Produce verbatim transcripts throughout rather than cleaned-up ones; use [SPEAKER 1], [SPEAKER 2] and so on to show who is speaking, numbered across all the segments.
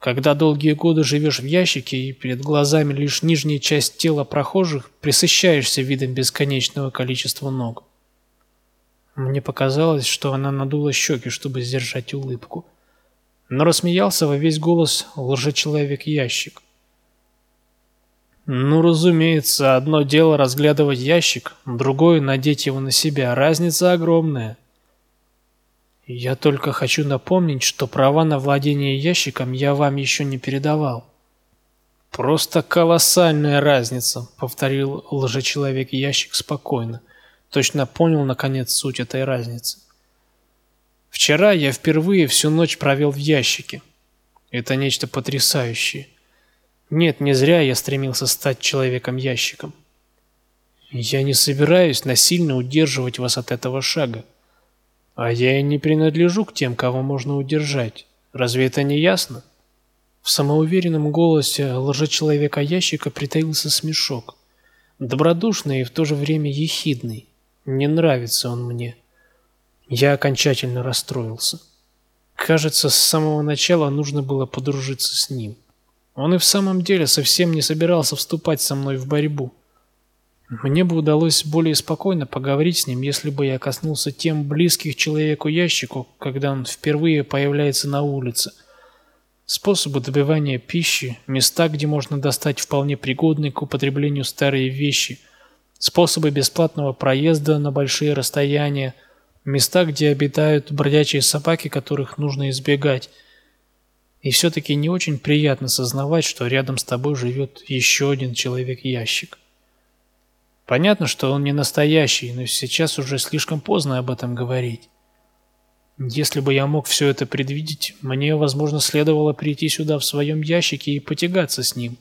[SPEAKER 1] Когда долгие годы живешь в ящике и перед глазами лишь нижняя часть тела прохожих, пресыщаешься видом бесконечного количества ног. Мне показалось, что она надула щеки, чтобы сдержать улыбку. Но рассмеялся во весь голос лжечеловек-ящик. Ну, разумеется, одно дело разглядывать ящик, другое — надеть его на себя. Разница огромная. Я только хочу напомнить, что права на владение ящиком я вам еще не передавал. Просто колоссальная разница, повторил лжечеловек-ящик спокойно. Точно понял, наконец, суть этой разницы. Вчера я впервые всю ночь провел в ящике. Это нечто потрясающее. Нет, не зря я стремился стать человеком-ящиком. Я не собираюсь насильно удерживать вас от этого шага. А я и не принадлежу к тем, кого можно удержать. Разве это не ясно? В самоуверенном голосе лжечеловека-ящика притаился смешок. Добродушный и в то же время ехидный. Не нравится он мне. Я окончательно расстроился. Кажется, с самого начала нужно было подружиться с ним. Он и в самом деле совсем не собирался вступать со мной в борьбу. Мне бы удалось более спокойно поговорить с ним, если бы я коснулся тем близких человеку-ящику, когда он впервые появляется на улице. Способы добывания пищи, места, где можно достать вполне пригодные к употреблению старые вещи, способы бесплатного проезда на большие расстояния, места, где обитают бродячие собаки, которых нужно избегать. И все-таки не очень приятно сознавать, что рядом с тобой живет еще один человек-ящик. Понятно, что он не настоящий, но сейчас уже слишком поздно об этом говорить. Если бы я мог все это предвидеть, мне, возможно, следовало прийти сюда в своем ящике и потягаться с ним.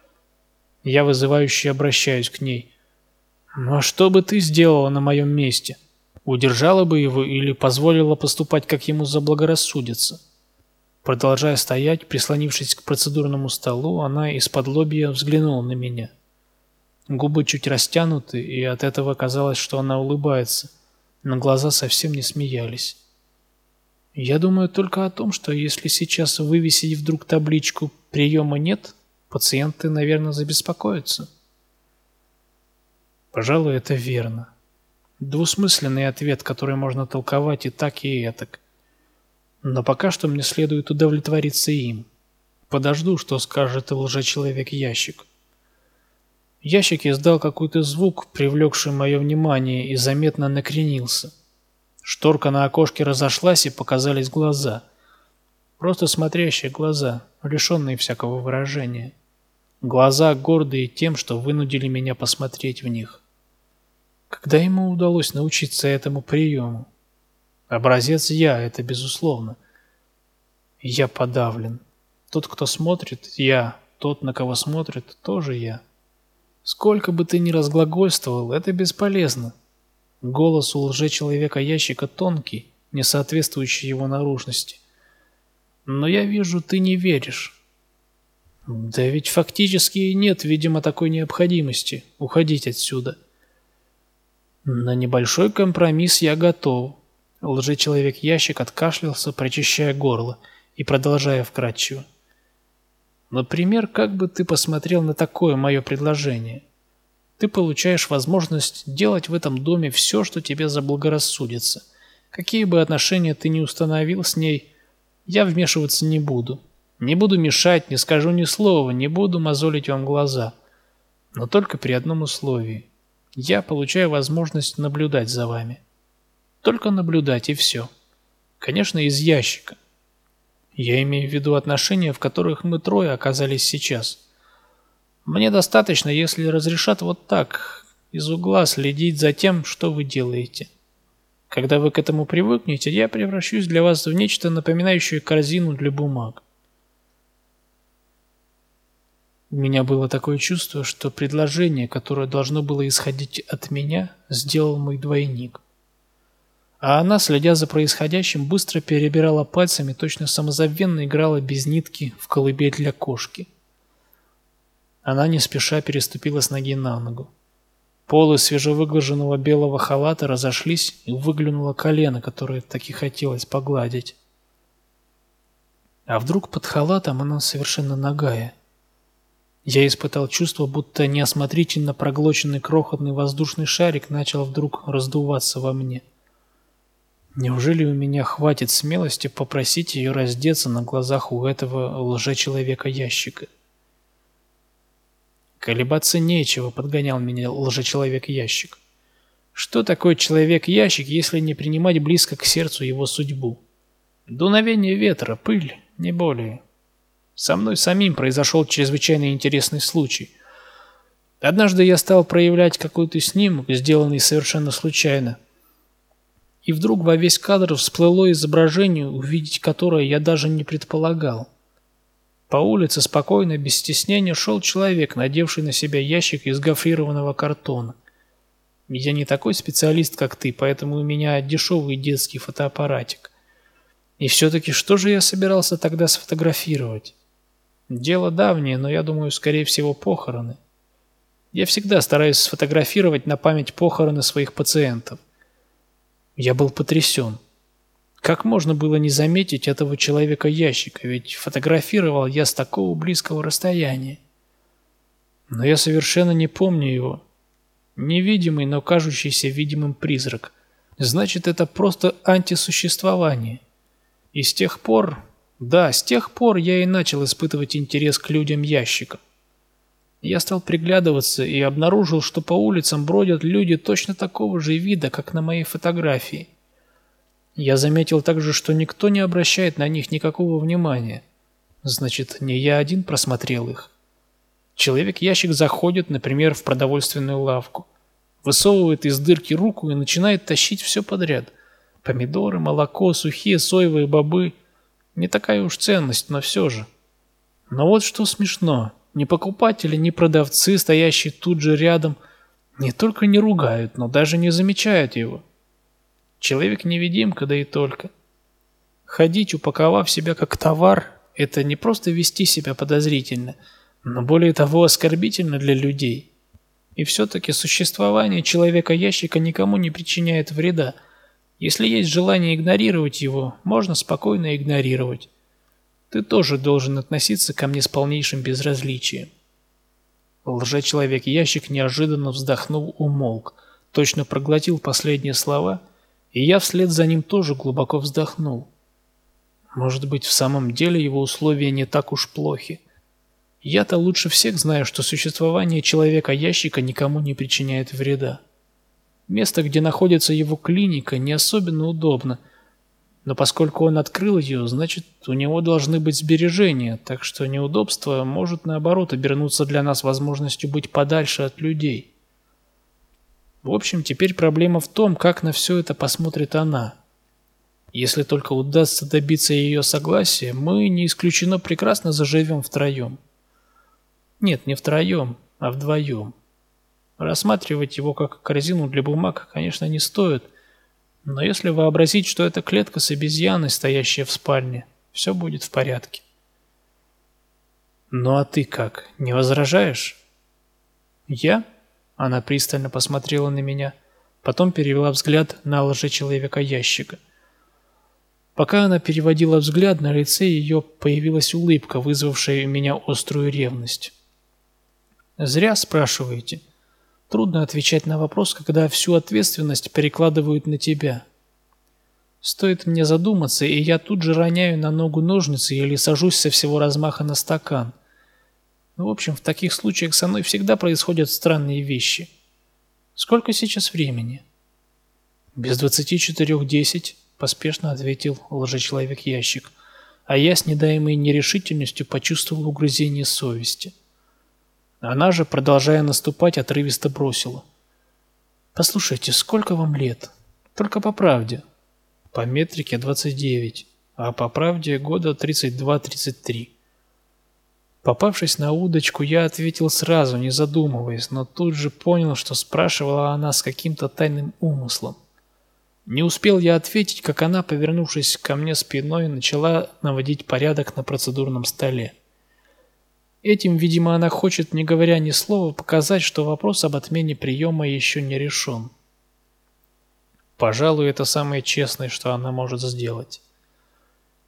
[SPEAKER 1] Я вызывающе обращаюсь к ней. Ну а что бы ты сделала на моем месте? Удержала бы его или позволила поступать, как ему заблагорассудится? Продолжая стоять, прислонившись к процедурному столу, она из-под-лобья взглянула на меня. Губы чуть растянуты, и от этого казалось, что она улыбается, но глаза совсем не смеялись. Я думаю только о том, что если сейчас вывесить вдруг табличку «Приема нет», пациенты, наверное, забеспокоятся. Пожалуй, это верно. Двусмысленный ответ, который можно толковать и так, и этак. Но пока что мне следует удовлетвориться им. Подожду, что скажет лжечеловек-ящик. Ящик издал какой-то звук, привлекший мое внимание, и заметно накренился. Шторка на окошке разошлась, и показались глаза. Просто смотрящие глаза, лишенные всякого выражения. Глаза, гордые тем, что вынудили меня посмотреть в них. Когда ему удалось научиться этому приему? Образец я, это безусловно. Я подавлен. Тот, кто смотрит, я. Тот, на кого смотрит, тоже я. Сколько бы ты ни разглагольствовал, это бесполезно. Голос у лжечеловека-ящика тонкий, не соответствующий его наружности. Но я вижу, ты не веришь. Да ведь фактически нет, видимо, такой необходимости уходить отсюда. На небольшой компромисс я готов. Лжечеловек-ящик откашлялся, прочищая горло и продолжая вкратчиво. Например, как бы ты посмотрел на такое мое предложение? Ты получаешь возможность делать в этом доме все, что тебе заблагорассудится. Какие бы отношения ты ни установил с ней, я вмешиваться не буду. Не буду мешать, не скажу ни слова, не буду мозолить вам глаза. Но только при одном условии. Я получаю возможность наблюдать за вами. Только наблюдать, и все. Конечно, из ящика. Я имею в виду отношения, в которых мы трое оказались сейчас. Мне достаточно, если разрешат вот так, из угла следить за тем, что вы делаете. Когда вы к этому привыкнете, я превращусь для вас в нечто напоминающее корзину для бумаг. У меня было такое чувство, что предложение, которое должно было исходить от меня, сделал мой двойник. А она, следя за происходящим, быстро перебирала пальцами, точно самозабвенно играла без нитки в колыбель для кошки. Она не спеша переступила с ноги на ногу. Полы свежевыглаженного белого халата разошлись, и выглянуло колено, которое так и хотелось погладить. А вдруг под халатом она совершенно нагая? Я испытал чувство, будто неосмотрительно проглоченный крохотный воздушный шарик начал вдруг раздуваться во мне. Неужели у меня хватит смелости попросить ее раздеться на глазах у этого лжечеловека-ящика? Колебаться нечего, подгонял меня лжечеловек-ящик. Что такое человек-ящик, если не принимать близко к сердцу его судьбу? Дуновение ветра, пыль, не более. Со мной самим произошел чрезвычайно интересный случай. Однажды я стал проявлять какой-то снимок, сделанный совершенно случайно. И вдруг во весь кадр всплыло изображение, увидеть которое я даже не предполагал. По улице спокойно, без стеснения шел человек, надевший на себя ящик из гофрированного картона. Я не такой специалист, как ты, поэтому у меня дешевый детский фотоаппаратик. И все-таки что же я собирался тогда сфотографировать? Дело давнее, но я думаю, скорее всего, похороны. Я всегда стараюсь сфотографировать на память похороны своих пациентов. Я был потрясен. Как можно было не заметить этого человека-ящика, ведь фотографировал я с такого близкого расстояния. Но я совершенно не помню его. Невидимый, но кажущийся видимым призрак. Значит, это просто антисуществование. И с тех пор, да, с тех пор я и начал испытывать интерес к людям-ящикам. Я стал приглядываться и обнаружил, что по улицам бродят люди точно такого же вида, как на моей фотографии. Я заметил также, что никто не обращает на них никакого внимания. Значит, не я один просмотрел их. Человек-ящик заходит, например, в продовольственную лавку, высовывает из дырки руку и начинает тащить все подряд. Помидоры, молоко, сухие соевые бобы. Не такая уж ценность, но все же. Но вот что смешно. Ни покупатели, ни продавцы, стоящие тут же рядом, не только не ругают, но даже не замечают его. Человек-невидимка, да и только. Ходить, упаковав себя как товар, это не просто вести себя подозрительно, но более того оскорбительно для людей. И все-таки существование человека-ящика никому не причиняет вреда. Если есть желание игнорировать его, можно спокойно игнорировать. Ты тоже должен относиться ко мне с полнейшим безразличием. Лжечеловек-ящик неожиданно вздохнул, умолк, точно проглотил последние слова, и я вслед за ним тоже глубоко вздохнул. Может быть, в самом деле его условия не так уж плохи. Я-то лучше всех знаю, что существование человека-ящика никому не причиняет вреда. Место, где находится его клиника, не особенно удобно, но поскольку он открыл ее, значит, у него должны быть сбережения, так что неудобство может, наоборот, обернуться для нас возможностью быть подальше от людей. В общем, теперь проблема в том, как на все это посмотрит она. Если только удастся добиться ее согласия, мы, не исключено, прекрасно заживем втроем. Нет, не втроем, а вдвоем. Рассматривать его как корзину для бумаг, конечно, не стоит, но если вообразить, что это клетка с обезьяной, стоящая в спальне, все будет в порядке. Ну а ты как, не возражаешь? Я? Она пристально посмотрела на меня, потом перевела взгляд на лжечеловека-ящика. Пока она переводила взгляд, на лице ее появилась улыбка, вызвавшая у меня острую ревность. Зря спрашиваете. Трудно отвечать на вопрос, когда всю ответственность перекладывают на тебя. Стоит мне задуматься, и я тут же роняю на ногу ножницы или сажусь со всего размаха на стакан. В общем, в таких случаях со мной всегда происходят странные вещи. Сколько сейчас времени? Без двадцати четырех десять, поспешно ответил лжечеловек-ящик, а я с недаемой нерешительностью почувствовал угрызение совести. Она же, продолжая наступать, отрывисто бросила. «Послушайте, сколько вам лет? Только по правде». По метрике двадцать девять, а по правде года тридцать два тридцать три. Попавшись на удочку, я ответил сразу, не задумываясь, но тут же понял, что спрашивала она с каким-то тайным умыслом. Не успел я ответить, как она, повернувшись ко мне спиной, начала наводить порядок на процедурном столе. Этим, видимо, она хочет, не говоря ни слова, показать, что вопрос об отмене приема еще не решен. Пожалуй, это самое честное, что она может сделать.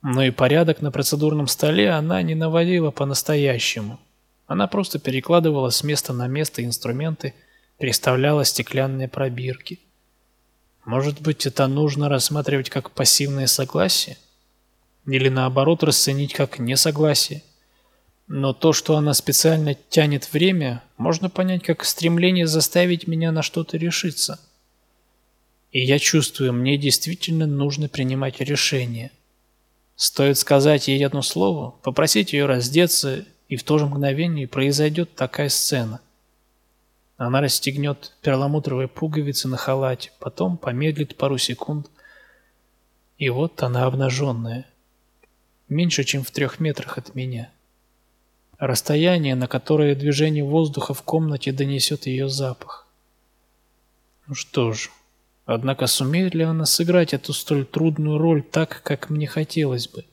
[SPEAKER 1] Но и порядок на процедурном столе она не наводила по-настоящему. Она просто перекладывала с места на место инструменты, переставляла стеклянные пробирки. Может быть, это нужно рассматривать как пассивное согласие? Или наоборот расценить как несогласие? Но то, что она специально тянет время, можно понять как стремление заставить меня на что-то решиться. И я чувствую, мне действительно нужно принимать решение. Стоит сказать ей одно слово, попросить ее раздеться, и в то же мгновение произойдет такая сцена. Она расстегнет перламутровые пуговицы на халате, потом помедлит пару секунд, и вот она обнаженная, меньше, чем в трех метрах от меня. Расстояние, на которое движение воздуха в комнате донесет ее запах. Ну что ж, однако сумеет ли она сыграть эту столь трудную роль так, как мне хотелось бы?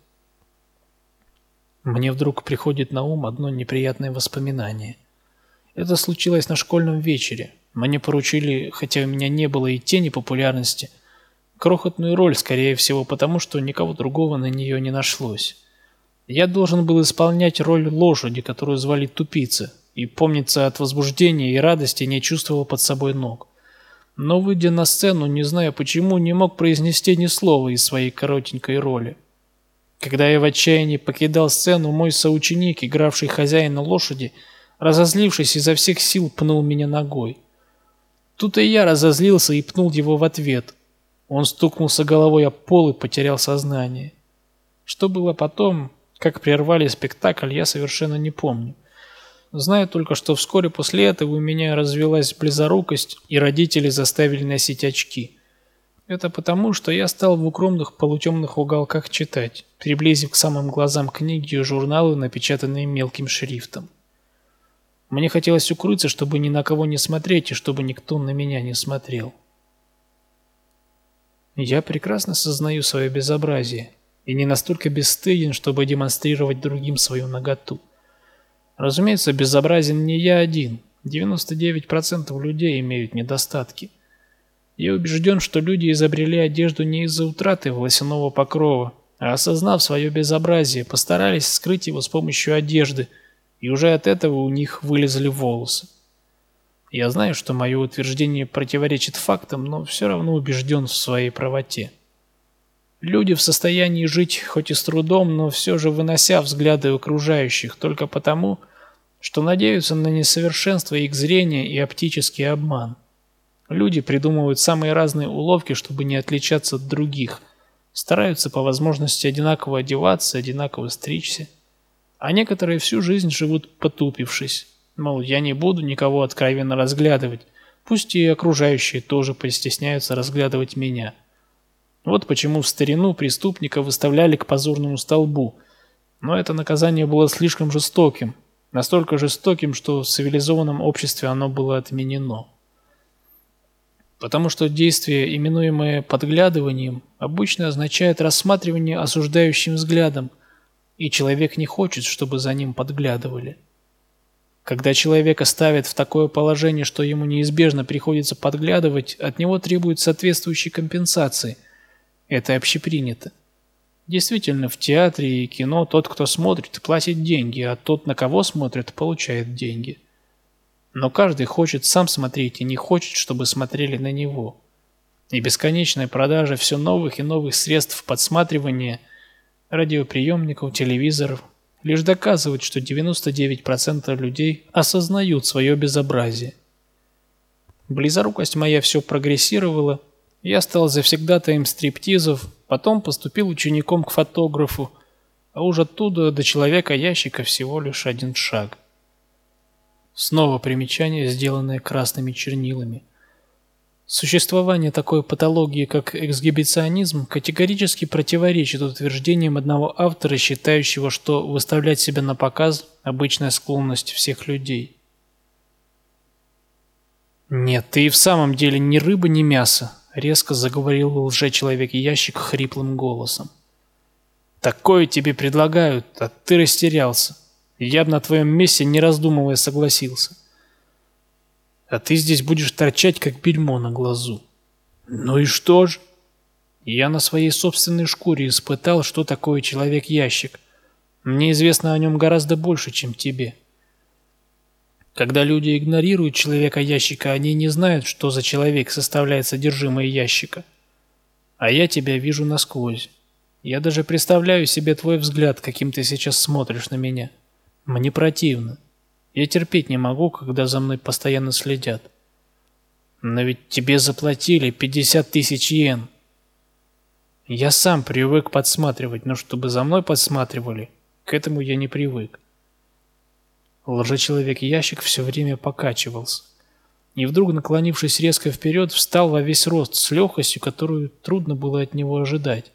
[SPEAKER 1] Мне вдруг приходит на ум одно неприятное воспоминание. Это случилось на школьном вечере. Мне поручили, хотя у меня не было и тени популярности, крохотную роль, скорее всего, потому что никого другого на нее не нашлось. Я должен был исполнять роль лошади, которую звали Тупица, и, помнится, от возбуждения и радости не чувствовал под собой ног. Но, выйдя на сцену, не зная почему, не мог произнести ни слова из своей коротенькой роли. Когда я в отчаянии покидал сцену, мой соученик, игравший хозяина лошади, разозлившись изо всех сил, пнул меня ногой. Тут и я разозлился и пнул его в ответ. Он стукнулся головой об пол и потерял сознание. Что было потом, как прервали спектакль, я совершенно не помню. Знаю только, что вскоре после этого у меня развилась близорукость, и родители заставили носить очки. Это потому, что я стал в укромных полутемных уголках читать, приблизив к самым глазам книги и журналы, напечатанные мелким шрифтом. Мне хотелось укрыться, чтобы ни на кого не смотреть, и чтобы никто на меня не смотрел. Я прекрасно сознаю свое безобразие, и не настолько бесстыден, чтобы демонстрировать другим свою наготу. Разумеется, безобразен не я один. девяносто девять процентов людей имеют недостатки. Я убежден, что люди изобрели одежду не из-за утраты волосяного покрова, а осознав свое безобразие, постарались скрыть его с помощью одежды, и уже от этого у них вылезли волосы. Я знаю, что мое утверждение противоречит фактам, но все равно убежден в своей правоте. Люди в состоянии жить хоть и с трудом, но все же вынося взгляды окружающих, только потому, что надеются на несовершенство их зрения и оптический обман. Люди придумывают самые разные уловки, чтобы не отличаться от других, стараются по возможности одинаково одеваться, одинаково стричься. А некоторые всю жизнь живут потупившись. Мол, я не буду никого откровенно разглядывать, пусть и окружающие тоже постесняются разглядывать меня. Вот почему в старину преступника выставляли к позорному столбу. Но это наказание было слишком жестоким, настолько жестоким, что в цивилизованном обществе оно было отменено. Потому что действие, именуемое подглядыванием, обычно означает рассматривание осуждающим взглядом, и человек не хочет, чтобы за ним подглядывали. Когда человека ставят в такое положение, что ему неизбежно приходится подглядывать, от него требуют соответствующей компенсации. Это общепринято. Действительно, в театре и кино тот, кто смотрит, платит деньги, а тот, на кого смотрит, получает деньги. Но каждый хочет сам смотреть и не хочет, чтобы смотрели на него. И бесконечная продажа все новых и новых средств подсматривания, радиоприемников, телевизоров, лишь доказывает, что девяносто девять процентов людей осознают свое безобразие. Близорукость моя все прогрессировала, я стал завсегдатаем стриптизов, потом поступил учеником к фотографу, а уж оттуда до человека-ящика всего лишь один шаг. Снова примечание, сделанное красными чернилами. Существование такой патологии, как эксгибиционизм, категорически противоречит утверждениям одного автора, считающего, что выставлять себя на показ – обычная склонность всех людей. «Нет, ты и в самом деле ни рыба, ни мясо», – резко заговорил лжечеловек-ящик хриплым голосом. «Такое тебе предлагают, а ты растерялся. Я бы на твоем месте, не раздумывая, согласился. А ты здесь будешь торчать, как бельмо на глазу». «Ну и что ж?» Я на своей собственной шкуре испытал, что такое человек-ящик. Мне известно о нем гораздо больше, чем тебе. Когда люди игнорируют человека-ящика, они не знают, что за человек составляет содержимое ящика. А я тебя вижу насквозь. Я даже представляю себе твой взгляд, каким ты сейчас смотришь на меня. Мне противно. Я терпеть не могу, когда за мной постоянно следят. Но ведь тебе заплатили пятьдесят тысяч йен. Я сам привык подсматривать, но чтобы за мной подсматривали, к этому я не привык. Лжечеловек-ящик все время покачивался. И вдруг, наклонившись резко вперед, встал во весь рост с легкостью, которую трудно было от него ожидать.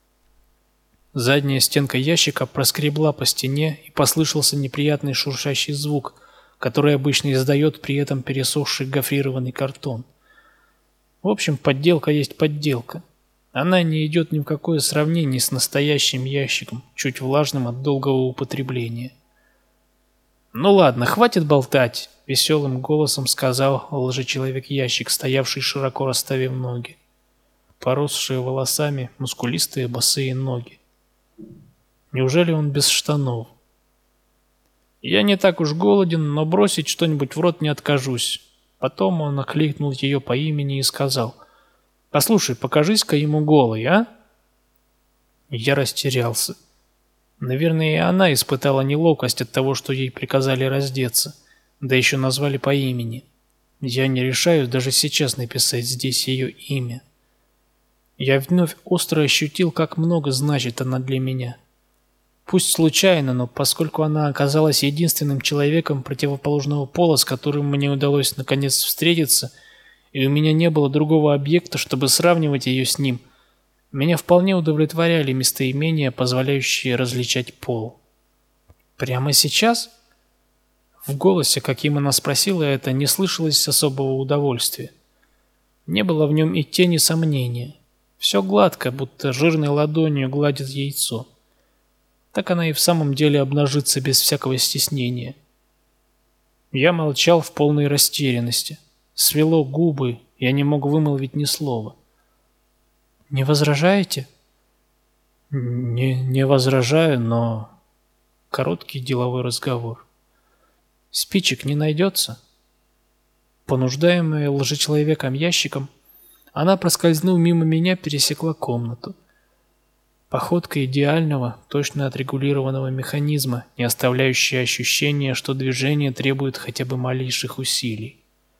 [SPEAKER 1] Задняя стенка ящика проскребла по стене, и послышался неприятный шуршащий звук, который обычно издает при этом пересохший гофрированный картон. В общем, подделка есть подделка. Она не идет ни в какое сравнение с настоящим ящиком, чуть влажным от долгого употребления. «Ну ладно, хватит болтать», — веселым голосом сказал лжечеловек-ящик, стоявший широко расставив ноги. Поросшие волосами, мускулистые босые ноги. Неужели он без штанов? Я не так уж голоден, но бросить что-нибудь в рот не откажусь. Потом он окликнул ее по имени и сказал: «Послушай, покажись-ка ему голой, а?» Я растерялся. Наверное, и она испытала неловкость от того, что ей приказали раздеться, да еще назвали по имени. Я не решаюсь даже сейчас написать здесь ее имя. Я вновь остро ощутил, как много значит она для меня. Пусть случайно, но поскольку она оказалась единственным человеком противоположного пола, с которым мне удалось наконец встретиться, и у меня не было другого объекта, чтобы сравнивать ее с ним, меня вполне удовлетворяли местоимения, позволяющие различать пол. «Прямо сейчас?» В голосе, каким она спросила это, не слышалось особого удовольствия. Не было в нем и тени сомнения. Все гладко, будто жирной ладонью гладит яйцо. Так она и в самом деле обнажится без всякого стеснения. Я молчал в полной растерянности. Свело губы, я не мог вымолвить ни слова. «Не возражаете?» «Не, не возражаю, но...» Короткий деловой разговор. «Спичек не найдется?» Понуждаемая лжечеловеком-ящиком, она, проскользнув мимо меня, пересекла комнату. Походка идеального, точно отрегулированного механизма, не оставляющая ощущения, что движение требует хотя бы малейших усилий.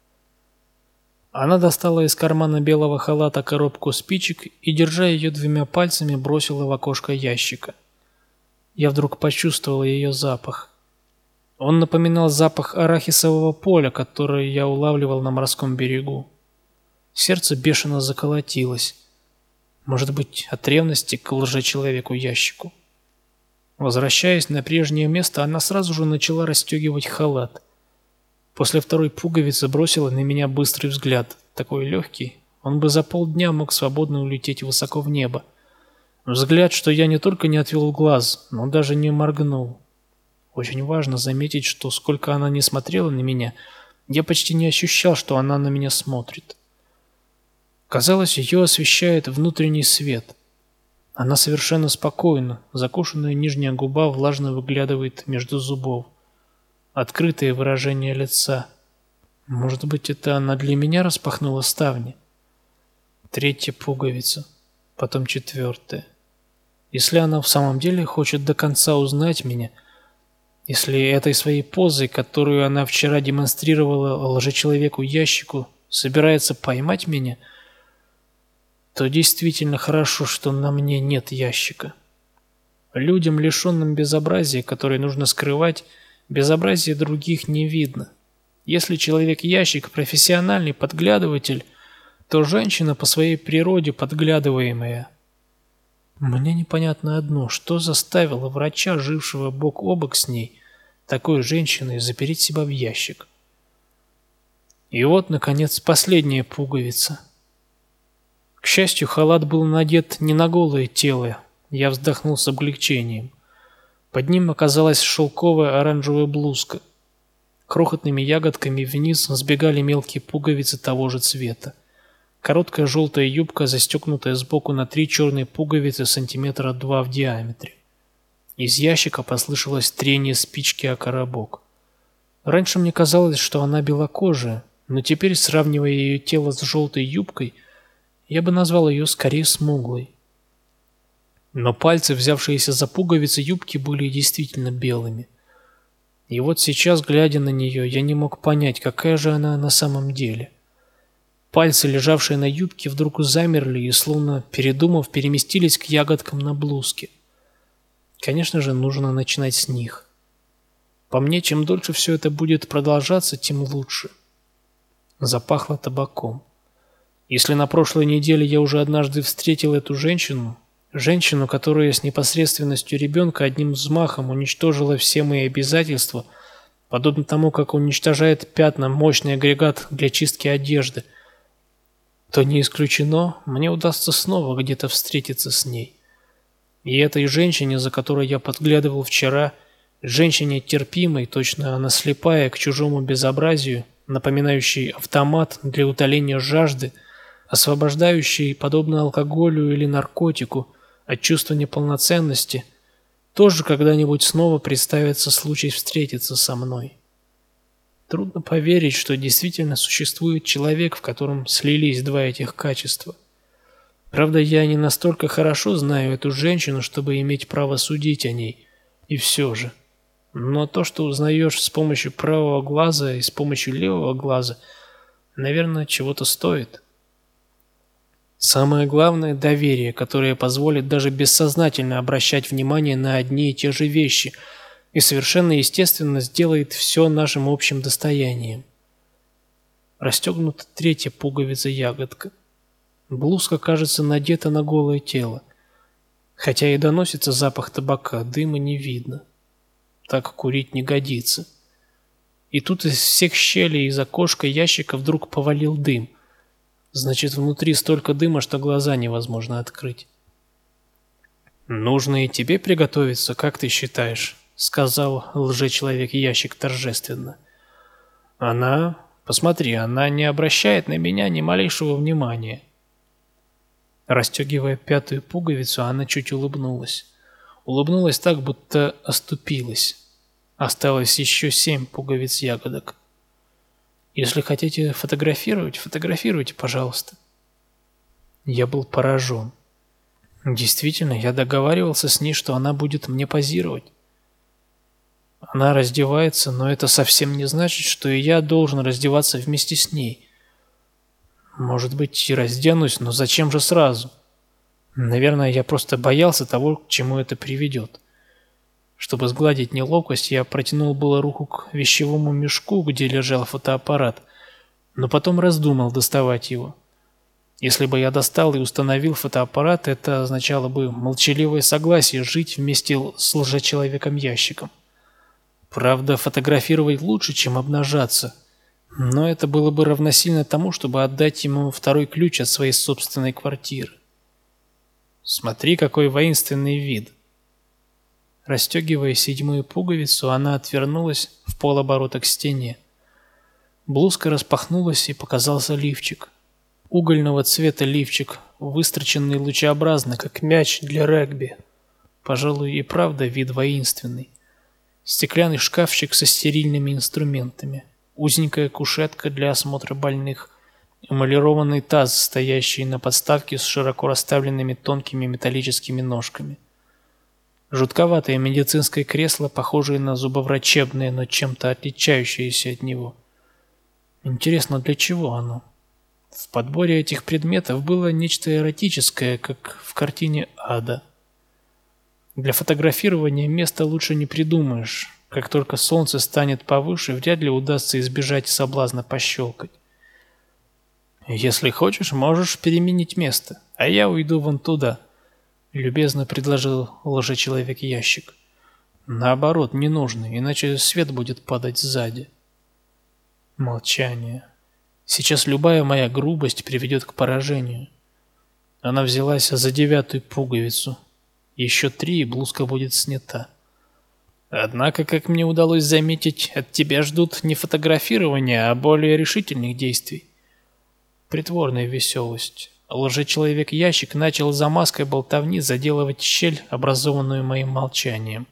[SPEAKER 1] Она достала из кармана белого халата коробку спичек и, держа ее двумя пальцами, бросила в окошко ящика. Я вдруг почувствовал ее запах. Он напоминал запах арахисового поля, который я улавливал на морском берегу. Сердце бешено заколотилось. Может быть, от ревности к лжечеловеку-ящику. Возвращаясь на прежнее место, она сразу же начала расстегивать халат. После второй пуговицы бросила на меня быстрый взгляд, такой легкий, он бы за полдня мог свободно улететь высоко в небо. Взгляд, что я не только не отвел глаз, но даже не моргнул. Очень важно заметить, что сколько она не смотрела на меня, я почти не ощущал, что она на меня смотрит. Казалось, ее освещает внутренний свет. Она совершенно спокойна, закушенная нижняя губа влажно выглядывает между зубов. Открытое выражение лица. Может быть, это она для меня распахнула ставни? Третья пуговица, потом четвертая. Если она в самом деле хочет до конца узнать меня, если этой своей позой, которую она вчера демонстрировала лжечеловеку-ящику, собирается поймать меня, то действительно хорошо, что на мне нет ящика. Людям, лишенным безобразия, которое нужно скрывать, безобразия других не видно. Если человек-ящик профессиональный подглядыватель, то женщина по своей природе подглядываемая. Мне непонятно одно, что заставило врача, жившего бок о бок с ней, такой женщиной, запереть себя в ящик. И вот, наконец, последняя пуговица. К счастью, халат был надет не на голое тело. Я вздохнул с облегчением. Под ним оказалась шелковая оранжевая блузка. Крохотными ягодками вниз сбегали мелкие пуговицы того же цвета. Короткая желтая юбка, застегнутая сбоку на три черные пуговицы сантиметра два в диаметре. Из ящика послышалось трение спички о коробок. Раньше мне казалось, что она белокожая, но теперь, сравнивая ее тело с желтой юбкой, я бы назвал ее скорее смуглой. Но пальцы, взявшиеся за пуговицы юбки, были действительно белыми. И вот сейчас, глядя на нее, я не мог понять, какая же она на самом деле. Пальцы, лежавшие на юбке, вдруг замерли и, словно передумав, переместились к ягодкам на блузке. Конечно же, нужно начинать с них. По мне, чем дольше все это будет продолжаться, тем лучше. Запахло табаком. Если на прошлой неделе я уже однажды встретил эту женщину, женщину, которая с непосредственностью ребенка одним взмахом уничтожила все мои обязательства, подобно тому, как уничтожает пятна мощный агрегат для чистки одежды, то не исключено, мне удастся снова где-то встретиться с ней. И этой женщине, за которой я подглядывал вчера, женщине терпимой, точно она слепая к чужому безобразию, напоминающей автомат для утоления жажды, освобождающей, подобно алкоголю или наркотику, от чувства неполноценности, тоже когда-нибудь снова представится случай встретиться со мной. Трудно поверить, что действительно существует человек, в котором слились два этих качества. Правда, я не настолько хорошо знаю эту женщину, чтобы иметь право судить о ней, и все же. Но то, что узнаешь с помощью правого глаза и с помощью левого глаза, наверное, чего-то стоит. Самое главное – доверие, которое позволит даже бессознательно обращать внимание на одни и те же вещи и совершенно естественно сделает все нашим общим достоянием. Расстегнута третья пуговица-ягодка. Блузка, кажется, надета на голое тело. Хотя и доносится запах табака, дыма не видно. Так курить не годится. И тут из всех щелей из окошка ящика вдруг повалил дым. Значит, внутри столько дыма, что глаза невозможно открыть. «Нужно и тебе приготовиться, как ты считаешь?» — сказал лжечеловек-ящик торжественно. «Она... Посмотри, она не обращает на меня ни малейшего внимания». Расстегивая пятую пуговицу, она чуть улыбнулась. Улыбнулась так, будто оступилась. Осталось еще семь пуговиц ягодок. «Если хотите фотографировать, фотографируйте, пожалуйста». Я был поражен. Действительно, я договаривался с ней, что она будет мне позировать. Она раздевается, но это совсем не значит, что и я должен раздеваться вместе с ней. Может быть, и разденусь, но зачем же сразу? Наверное, я просто боялся того, к чему это приведет. Чтобы сгладить неловкость, я протянул было руку к вещевому мешку, где лежал фотоаппарат, но потом раздумал доставать его. Если бы я достал и установил фотоаппарат, это означало бы молчаливое согласие жить вместе с лжечеловеком-ящиком. Правда, фотографировать лучше, чем обнажаться, но это было бы равносильно тому, чтобы отдать ему второй ключ от своей собственной квартиры. Смотри, какой воинственный вид. Расстегивая седьмую пуговицу, она отвернулась в полоборота к стене. Блузка распахнулась, и показался лифчик. Угольного цвета лифчик, выстроченный лучеобразно, как мяч для регби. Пожалуй, и правда вид воинственный. Стеклянный шкафчик со стерильными инструментами. Узенькая кушетка для осмотра больных. Эмалированный таз, стоящий на подставке с широко расставленными тонкими металлическими ножками. Жутковатое медицинское кресло, похожее на зубоврачебное, но чем-то отличающееся от него. Интересно, для чего оно? В подборе этих предметов было нечто эротическое, как в картине ада. Для фотографирования места лучше не придумаешь. Как только солнце станет повыше, вряд ли удастся избежать соблазна пощелкать. «Если хочешь, можешь переменить место, а я уйду вон туда», — любезно предложил лжечеловек-ящик. «Наоборот, не нужно, иначе свет будет падать сзади». Молчание. Сейчас любая моя грубость приведет к поражению. Она взялась за девятую пуговицу. Еще три, и блузка будет снята. Однако, как мне удалось заметить, от тебя ждут не фотографирования, а более решительных действий. притворная веселость. Лжечеловек-ящик начал за маской болтовни заделывать щель, образованную моим молчанием.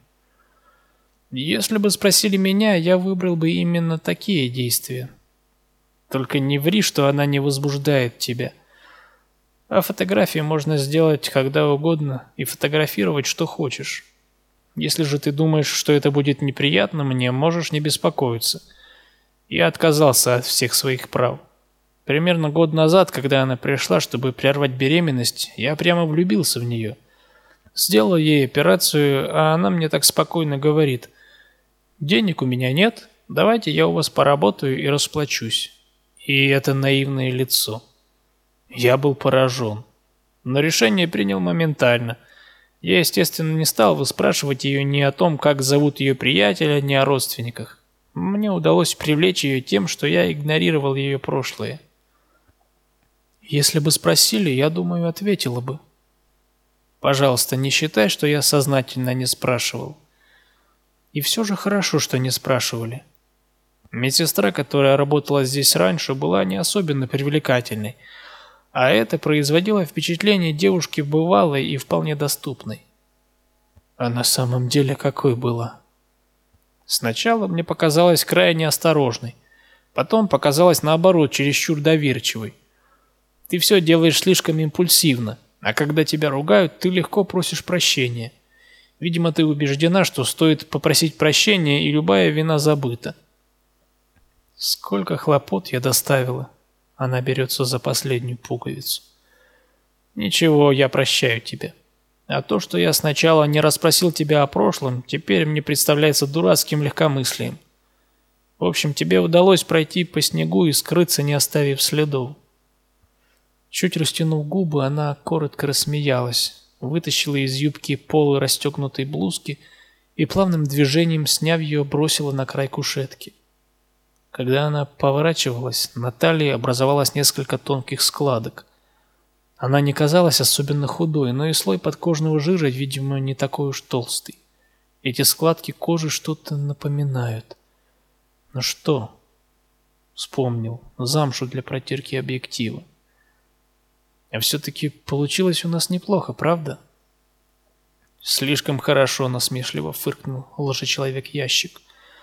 [SPEAKER 1] Если бы спросили меня, я выбрал бы именно такие действия. Только не ври, что она не возбуждает тебя. А фотографии можно сделать когда угодно и фотографировать, что хочешь. Если же ты думаешь, что это будет неприятно мне, можешь не беспокоиться. Я отказался от всех своих прав. Примерно год назад, когда она пришла, чтобы прервать беременность, я прямо влюбился в нее. Сделал ей операцию, а она мне так спокойно говорит: «Денег у меня нет, давайте я у вас поработаю и расплачусь». И это наивное лицо. Я был поражен. Но решение принял моментально. Я, естественно, не стал выспрашивать ее ни о том, как зовут ее приятеля, ни о родственниках. Мне удалось привлечь ее тем, что я игнорировал ее прошлое. Если бы спросили, я думаю, ответила бы. Пожалуйста, не считай, что я сознательно не спрашивал. И все же хорошо, что не спрашивали. Медсестра, которая работала здесь раньше, была не особенно привлекательной, а это производило впечатление девушки бывалой и вполне доступной. А на самом деле какой была? Сначала мне показалась крайне осторожной, потом показалась наоборот чересчур доверчивой. Ты все делаешь слишком импульсивно, а когда тебя ругают, ты легко просишь прощения. Видимо, ты убеждена, что стоит попросить прощения, и любая вина забыта. Сколько хлопот я доставила. Она берется за последнюю пуговицу. Ничего, я прощаю тебя. А то, что я сначала не расспросил тебя о прошлом, теперь мне представляется дурацким легкомыслием. В общем, тебе удалось пройти по снегу и скрыться, не оставив следов. Чуть растянув губы, она коротко рассмеялась, вытащила из юбки полы расстегнутой блузки и плавным движением, сняв ее, бросила на край кушетки. Когда она поворачивалась, на талии образовалось несколько тонких складок. Она не казалась особенно худой, но и слой подкожного жира, видимо, не такой уж толстый. Эти складки кожи что-то напоминают. Но что? Вспомнил. Замшу для протирки объектива. А все-таки получилось у нас неплохо, правда? Слишком хорошо, насмешливо фыркнул лжечеловек-ящик.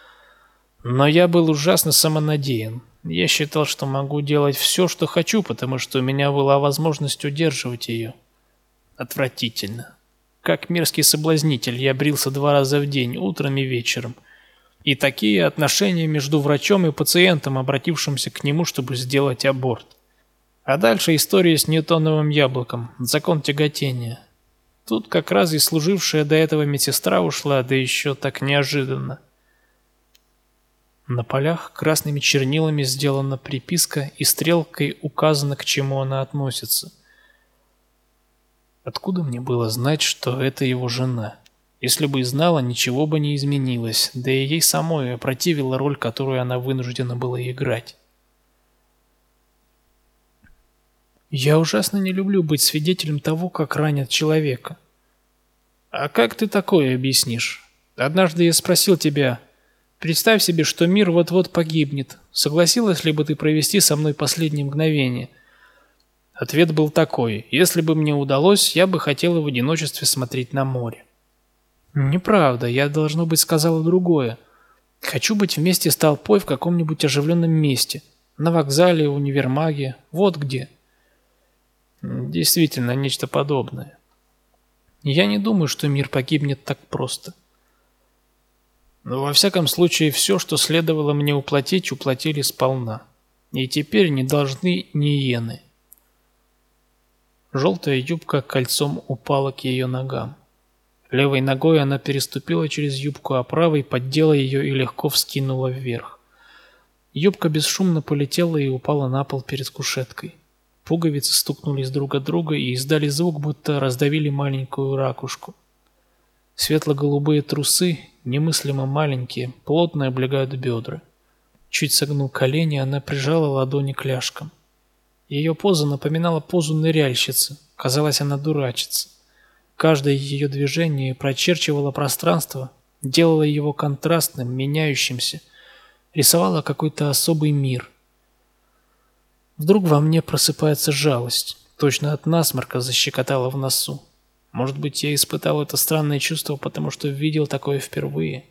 [SPEAKER 1] Но я был ужасно самонадеян. Я считал, что могу делать все, что хочу, потому что у меня была возможность удерживать ее. Отвратительно. Как мерзкий соблазнитель, я брился два раза в день, утром и вечером. И такие отношения между врачом и пациентом, обратившимся к нему, чтобы сделать аборт. А дальше история с ньютоновым яблоком, закон тяготения. Тут как раз и служившая до этого медсестра ушла, да еще так неожиданно. На полях красными чернилами сделана приписка и стрелкой указано, к чему она относится. Откуда мне было знать, что это его жена? Если бы и знала, ничего бы не изменилось, да и ей самой опротивила роль, которую она вынуждена была играть. Я ужасно не люблю быть свидетелем того, как ранят человека. А как ты такое объяснишь? Однажды я спросил тебя: представь себе, что мир вот-вот погибнет. Согласилась ли бы ты провести со мной последние мгновения? Ответ был такой: если бы мне удалось, я бы хотела в одиночестве смотреть на море. Неправда, я, должно быть, сказала другое. Хочу быть вместе с толпой в каком-нибудь оживленном месте. На вокзале, в универмаге, вот где. Действительно, нечто подобное. Я не думаю, что мир погибнет так просто. Но во всяком случае, все, что следовало мне уплатить, уплатили сполна. И теперь не должны ни иены. Желтая юбка кольцом упала к ее ногам. Левой ногой она переступила через юбку, а правой поддела ее и легко вскинула вверх. Юбка бесшумно полетела и упала на пол перед кушеткой. Пуговицы стукнулись друг от друга и издали звук, будто раздавили маленькую ракушку. Светло-голубые трусы, немыслимо маленькие, плотно облегают бедра. Чуть согнув колени, она прижала ладони к ляжкам. Ее поза напоминала позу ныряльщицы. Казалось, она дурачится. Каждое ее движение прочерчивало пространство, делало его контрастным, меняющимся, рисовало какой-то особый мир. Вдруг во мне просыпается жалость. Точно от насморка защекотало в носу. Может быть, я испытал это странное чувство, потому что видел такое впервые.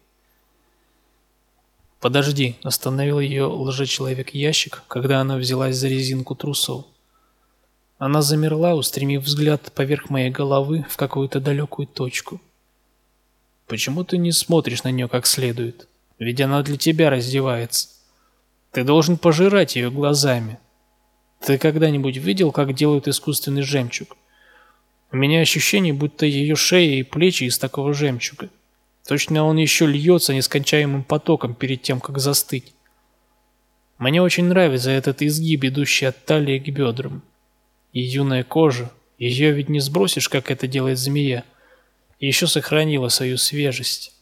[SPEAKER 1] «Подожди», — остановил ее лжечеловек-ящик, когда она взялась за резинку трусов. Она замерла, устремив взгляд поверх моей головы в какую-то далекую точку. «Почему ты не смотришь на нее как следует? Ведь она для тебя раздевается. Ты должен пожирать ее глазами. Ты когда-нибудь видел, как делают искусственный жемчуг? У меня ощущение, будто ее шея и плечи из такого жемчуга. Точно он еще льется нескончаемым потоком перед тем, как застыть. Мне очень нравится этот изгиб, идущий от талии к бедрам. И юная кожа, ее ведь не сбросишь, как это делает змея, и еще сохранила свою свежесть.